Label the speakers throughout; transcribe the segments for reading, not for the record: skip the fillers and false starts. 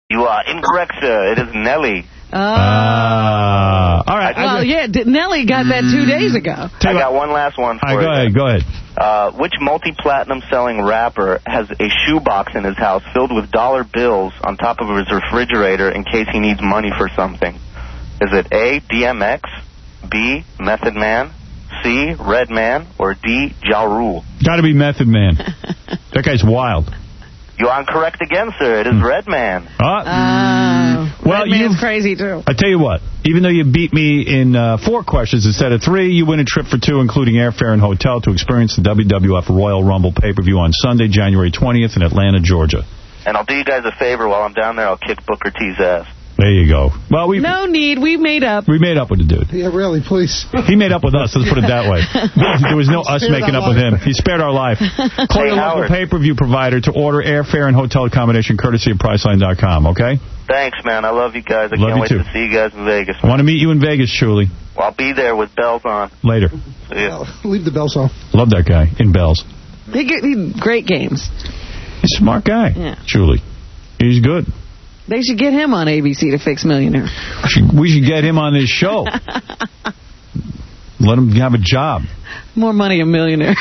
Speaker 1: You are incorrect, sir. It is Nelly.
Speaker 2: All right.
Speaker 3: Well, yeah, Nelly got that 2 days ago.
Speaker 1: I got one last one for you.
Speaker 2: Go ahead.
Speaker 1: Which multi-platinum selling rapper has a shoebox in his house filled with dollar bills on top of his refrigerator in case he needs money for something? Is it A, DMX, B, Method Man, C, Redman, or D, Ja Rule?
Speaker 2: Got to be Method Man. That guy's wild.
Speaker 1: You are incorrect again, sir. It is Redman.
Speaker 2: Well,
Speaker 3: Redman's crazy, too.
Speaker 2: I tell you what, even though you beat me in 4 questions instead of 3, you win a trip for 2, including airfare and hotel, to experience the WWF Royal Rumble pay-per-view on Sunday, January 20th in Atlanta, Georgia.
Speaker 1: And I'll do you guys a favor while I'm down there. I'll kick Booker T's ass.
Speaker 2: There you go. Well,
Speaker 3: no need. We made up.
Speaker 2: We made up with the dude.
Speaker 4: Yeah, really, please.
Speaker 2: He made up with us. Let's put it that way. There was no us making up with him. He spared our life. Call your local pay-per-view provider to order airfare and hotel accommodation courtesy of Priceline.com, okay?
Speaker 1: Thanks, man. I love you guys. I can't wait to see you guys in Vegas.
Speaker 2: I want to meet you in Vegas, Shuli.
Speaker 1: Well, I'll be there with bells on.
Speaker 2: Later.
Speaker 1: See ya.
Speaker 4: Leave the bells on.
Speaker 2: Love that guy in bells.
Speaker 3: He great games.
Speaker 2: He's a smart guy, Shuli. He's good.
Speaker 3: They should get him on ABC to fix Millionaire.
Speaker 2: We should get him on this show. Let him have a job.
Speaker 3: More money, a millionaire.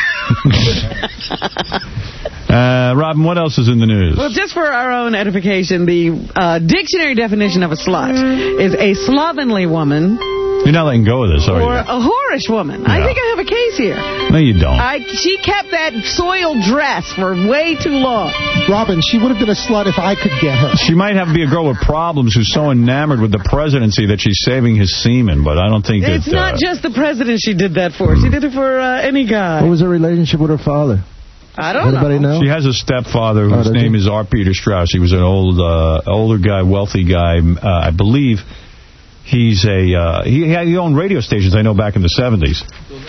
Speaker 2: Robin, what else is in the news?
Speaker 3: Well, just for our own edification, the dictionary definition of a slut is a slovenly woman.
Speaker 2: You're not letting go of this, are you?
Speaker 3: Or a whorish woman.
Speaker 2: Yeah.
Speaker 3: I think I have a case here.
Speaker 2: No, you don't.
Speaker 3: She kept that soiled dress for way too long.
Speaker 4: Robin, she would have been a slut if I could get her.
Speaker 2: She might be a girl with problems who's so enamored with the presidency that she's saving his semen, but I don't think
Speaker 3: it's not just the president she did that for. She did it for any guy.
Speaker 5: What was her relationship with her father?
Speaker 3: I don't
Speaker 5: know.
Speaker 2: She has a stepfather whose name is R. Peter Strauss. He was an older guy, wealthy guy. I believe he's he owned radio stations, I know, back in the 70s.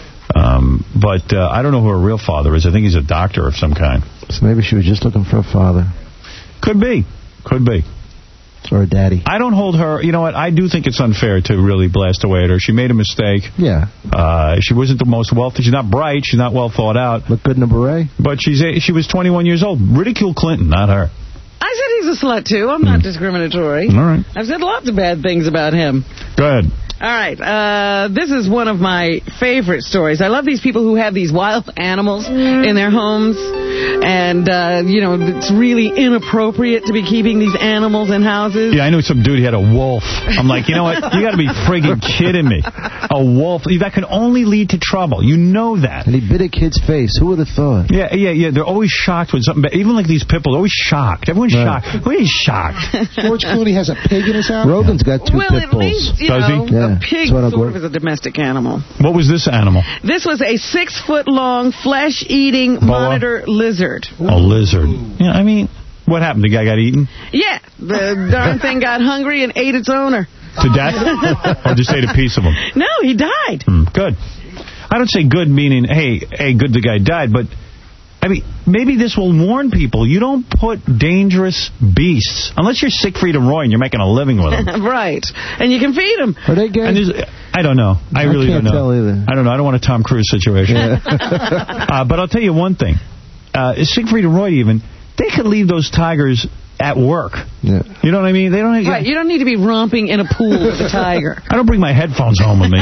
Speaker 2: But I don't know who her real father is. I think he's a doctor of some kind.
Speaker 5: So maybe she was just looking for a father.
Speaker 2: Could be.
Speaker 5: Or a daddy.
Speaker 2: I don't hold her. You know what? I do think it's unfair to really blast away at her. She made a mistake.
Speaker 5: Yeah.
Speaker 2: She wasn't the most wealthy. She's not bright. She's not well thought out.
Speaker 5: Look good in a beret.
Speaker 2: But she was 21 years old. Ridicule Clinton, not her.
Speaker 3: I said he's a slut, too. I'm not discriminatory.
Speaker 2: All right.
Speaker 3: I've said lots of bad things about him.
Speaker 2: Go ahead.
Speaker 3: All right. This is one of my favorite stories. I love these people who have these wild animals in their homes. And, it's really inappropriate to be keeping these animals in houses.
Speaker 2: Yeah, I knew some dude, he had a wolf. I'm like, you know what? You got to be friggin' kidding me. A wolf. That can only lead to trouble. You know that.
Speaker 5: And he bit a kid's face. Who would have thought?
Speaker 2: Yeah. They're always shocked when something... Even like these people, they're always shocked. Everyone's shocked. Everybody's shocked.
Speaker 4: George Clooney has a pig in his house?
Speaker 5: Rogan's got 2 pit bulls.
Speaker 3: Least,
Speaker 2: Does he?
Speaker 3: A pig sort of is a domestic animal.
Speaker 2: What was this animal?
Speaker 3: This was a 6-foot-long, flesh-eating monitor lizard.
Speaker 2: A lizard. Yeah, I mean, what happened? The guy got eaten?
Speaker 3: Yeah, the darn thing got hungry and ate its owner.
Speaker 2: To death? Or just ate a piece of him?
Speaker 3: No, he died.
Speaker 2: Good. I don't say good meaning, hey, good the guy died, but... I mean, maybe this will warn people. You don't put dangerous beasts, unless you're Siegfried and Roy and you're making a living with them.
Speaker 3: Right. And you can feed them.
Speaker 5: Are they gay?
Speaker 2: I don't know. I really don't know.
Speaker 5: I can't tell either.
Speaker 2: I don't know. I don't want a Tom Cruise situation. Yeah. But I'll tell you one thing. Siegfried and Roy even, they could leave those tigers at work.
Speaker 5: Yeah.
Speaker 2: You know what I mean? They don't.
Speaker 3: Right. You don't need to be romping in a pool with a tiger.
Speaker 2: I don't bring my headphones home with me.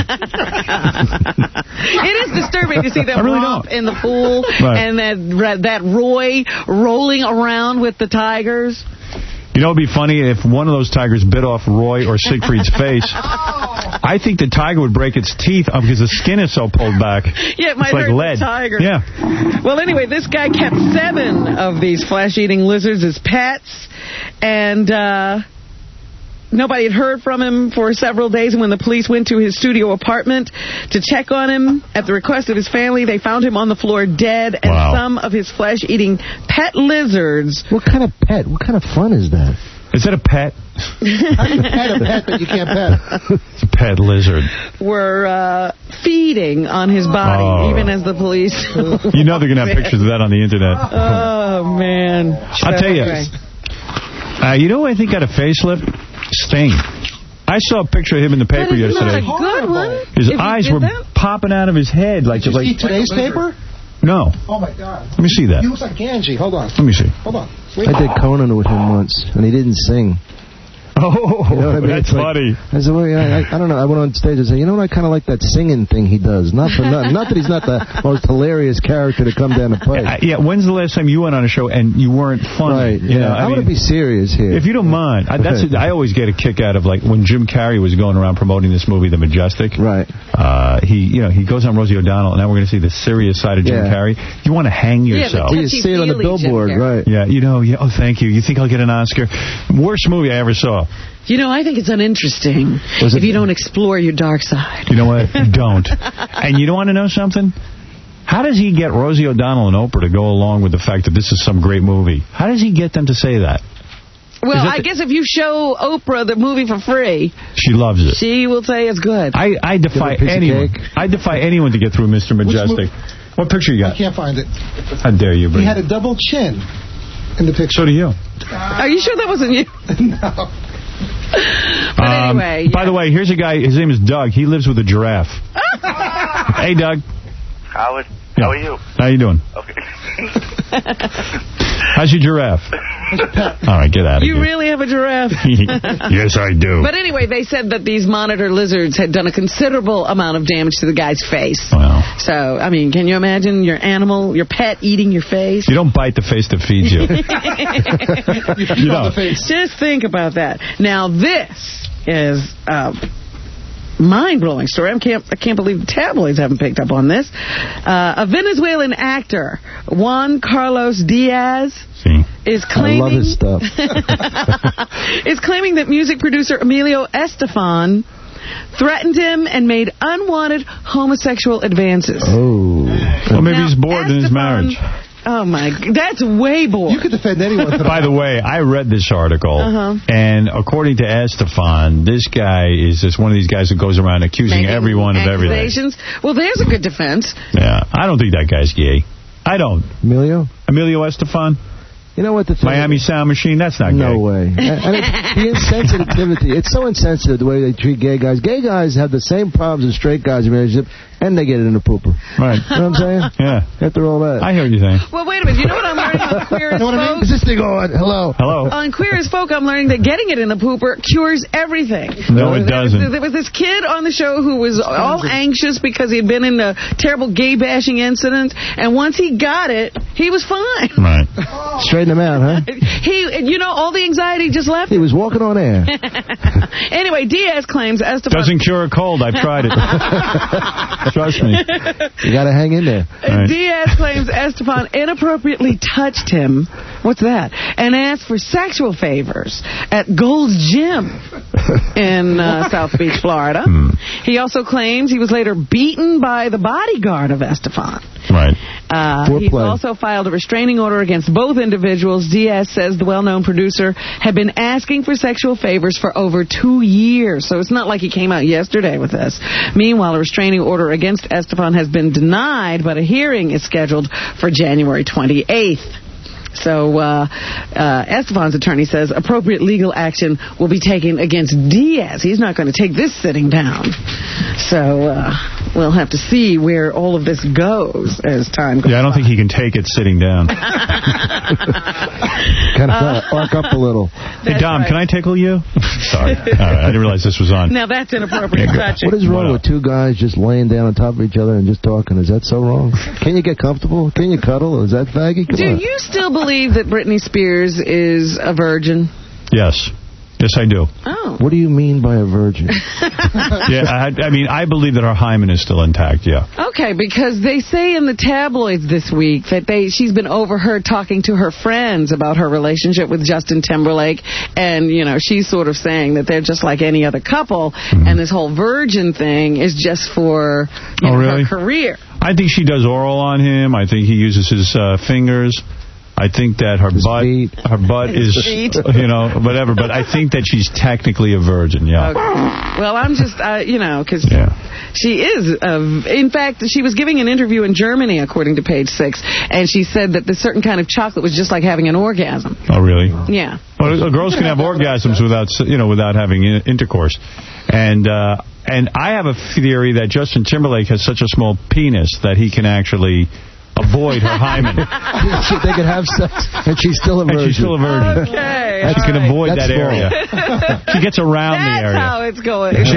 Speaker 3: It is disturbing to see them romp in the pool and that Roy rolling around with the tigers.
Speaker 2: You know, it'd be funny if one of those tigers bit off Roy or Siegfried's face. I think the tiger would break its teeth because the skin is so pulled back.
Speaker 3: Yeah, it might hurt the tiger.
Speaker 2: Yeah.
Speaker 3: Well, anyway, this guy kept 7 of these flesh-eating lizards as pets, and nobody had heard from him for several days. And when the police went to his studio apartment to check on him at the request of his family, they found him on the floor dead, and some of his flesh-eating pet lizards.
Speaker 5: What kind of pet? What kind of fun is that?
Speaker 2: Is that a pet?
Speaker 4: How can you pet a pet that you can't pet?
Speaker 2: It's a pet lizard.
Speaker 3: Were feeding on his body, even as the police...
Speaker 2: You know they're going to have pictures of that on the internet.
Speaker 3: Oh, man.
Speaker 2: I'll tell you. You know who I think got a facelift? Sting. I saw a picture of him in the paper yesterday.
Speaker 3: Not a good one.
Speaker 2: His eyes were popping out of his head.
Speaker 4: Did you see today's paper?
Speaker 2: No.
Speaker 4: Oh, my God.
Speaker 2: Let me see that.
Speaker 4: He looks like Ganji. Hold on.
Speaker 2: Let me see.
Speaker 4: Hold on.
Speaker 5: I did Conan with him once, and he didn't sing.
Speaker 2: Oh,
Speaker 5: you know what I mean?
Speaker 2: That's funny.
Speaker 5: I said, well, I don't know. I went on stage and said, you know what? I kind of like that singing thing he does. Not for nothing. Not that he's not the most hilarious character to come down the pipe.
Speaker 2: Yeah, when's the last time you went on a show and you weren't funny?
Speaker 5: Right, yeah. I want to be serious here.
Speaker 2: If you don't mind. I always get a kick out of, like, when Jim Carrey was going around promoting this movie, The Majestic.
Speaker 5: Right.
Speaker 2: He goes on Rosie O'Donnell, and now we're going to see the serious side of Jim Carrey. You want to hang yourself.
Speaker 5: You see it on the billboard, right.
Speaker 2: Yeah, oh, thank you. You think I'll get an Oscar? Worst movie I ever saw.
Speaker 3: You know, I think it's uninteresting if you don't explore your dark side.
Speaker 2: You know what? Don't. And you don't want to know something? How does he get Rosie O'Donnell and Oprah to go along with the fact that this is some great movie? How does he get them to say that?
Speaker 3: Well, I guess if you show Oprah the movie for free,
Speaker 2: she loves it.
Speaker 3: She will say it's good.
Speaker 2: I defy anyone. I defy anyone to get through Mr. Majestic. What picture you got?
Speaker 4: I can't find it.
Speaker 2: How dare you, Brady?
Speaker 4: He had a double chin in the picture.
Speaker 2: So do you.
Speaker 3: Are you sure that wasn't you?
Speaker 4: No.
Speaker 3: But anyway.
Speaker 2: By the way, here's a guy. His name is Doug. He lives with a giraffe. Hey, Doug.
Speaker 1: How are you?
Speaker 2: How you doing?
Speaker 1: Okay.
Speaker 2: How's your giraffe? All right, get out of here.
Speaker 3: You really have a giraffe?
Speaker 2: Yes, I do.
Speaker 3: But anyway, they said that these monitor lizards had done a considerable amount of damage to the guy's face.
Speaker 2: Wow.
Speaker 3: So, I mean, can you imagine your animal, your pet, eating your face?
Speaker 2: You don't bite the face that feeds you.
Speaker 4: You know.
Speaker 3: Just think about that. Now, this is mind-blowing story. I can't believe the tabloids haven't picked up on this. A Venezuelan actor, Juan Carlos Diaz, is claiming...
Speaker 5: I love his stuff.
Speaker 3: is claiming that music producer Emilio Estefan threatened him and made unwanted homosexual advances.
Speaker 5: Oh.
Speaker 2: Well, maybe he's bored in his marriage.
Speaker 3: Oh, my... That's way bored.
Speaker 4: You could defend anyone for that.
Speaker 2: By the way, I read this article, and according to Estefan, this guy is just one of these guys that goes around accusing everyone of everything.
Speaker 3: Well, there's a good defense.
Speaker 2: Yeah, I don't think that guy's gay. I don't.
Speaker 5: Emilio
Speaker 2: Estefan?
Speaker 5: You know what the thing
Speaker 2: Miami Sound Machine, that's not gay.
Speaker 5: No way. And the insensitivity, it's so insensitive the way they treat gay guys. Gay guys have the same problems as straight guys in a relationship, and they get it in a pooper.
Speaker 2: Right.
Speaker 5: You know what I'm saying?
Speaker 2: Yeah.
Speaker 5: After all that.
Speaker 2: I hear what you're saying.
Speaker 3: Well, wait a minute. You know what I'm learning on Queer as Folk?
Speaker 5: Is this thing on? Hello.
Speaker 3: On Queer as Folk, I'm learning that getting it in a pooper cures everything.
Speaker 2: No, it doesn't.
Speaker 3: There was this kid on the show who was all anxious because he'd been in a terrible gay bashing incident, and once he got it, he was fine.
Speaker 2: Right.
Speaker 5: Straighten him out, huh?
Speaker 3: All the anxiety just left.
Speaker 5: He was walking on air.
Speaker 3: Anyway, Diaz claims Estefan...
Speaker 2: Doesn't cure a cold. I've tried it. Trust me.
Speaker 5: You got to hang in there.
Speaker 2: Right.
Speaker 3: Diaz claims Estefan inappropriately touched him. What's that? And asked for sexual favors at Gold's Gym in South Beach, Florida. He also claims he was later beaten by the bodyguard of Estefan.
Speaker 2: Right.
Speaker 3: He's also filed a restraining order against both individuals. Diaz says the well-known producer had been asking for sexual favors for over 2 years, so it's not like he came out yesterday with this. Meanwhile, a restraining order against Estefan has been denied, but a hearing is scheduled for January 28th. So Estefan's attorney says appropriate legal action will be taken against Diaz. He's not going to take this sitting down. So we'll have to see where all of this goes as time goes
Speaker 2: by. Yeah, I don't think he can take it sitting down.
Speaker 5: Kind of arc up a little.
Speaker 2: Hey, Dom, can I tickle you? Sorry. I didn't realize this was on.
Speaker 3: Now, that's inappropriate touching.
Speaker 5: What is wrong with two guys just laying down on top of each other and just talking? Is that so wrong? Can you get comfortable? Can you cuddle? Is that faggy? Come on.
Speaker 3: Do you still believe that Britney Spears is a virgin?
Speaker 2: Yes. Yes, I do.
Speaker 3: Oh.
Speaker 5: What do you mean by a virgin?
Speaker 2: Yeah, I mean, I believe that her hymen is still intact, yeah.
Speaker 3: Okay, because they say in the tabloids this week that she's been overheard talking to her friends about her relationship with Justin Timberlake, and, she's sort of saying that they're just like any other couple, and this whole virgin thing is just for
Speaker 2: really?
Speaker 3: her career.
Speaker 2: I think she does oral on him. I think he uses his fingers. I think that her butt is, whatever. But I think that she's technically a virgin, yeah.
Speaker 3: Okay. Well, I'm just, because she is. In fact, she was giving an interview in Germany, according to Page 6, and she said that this certain kind of chocolate was just like having an orgasm.
Speaker 2: Oh, really?
Speaker 3: Yeah.
Speaker 2: Well, girls can have orgasms without having intercourse. And I have a theory that Justin Timberlake has such a small penis that he can actually avoid her hymen.
Speaker 5: They can have sex, and she's still a virgin.
Speaker 3: Okay.
Speaker 2: She can avoid
Speaker 5: That's
Speaker 2: that area. She gets around the area.
Speaker 3: That's how it's going.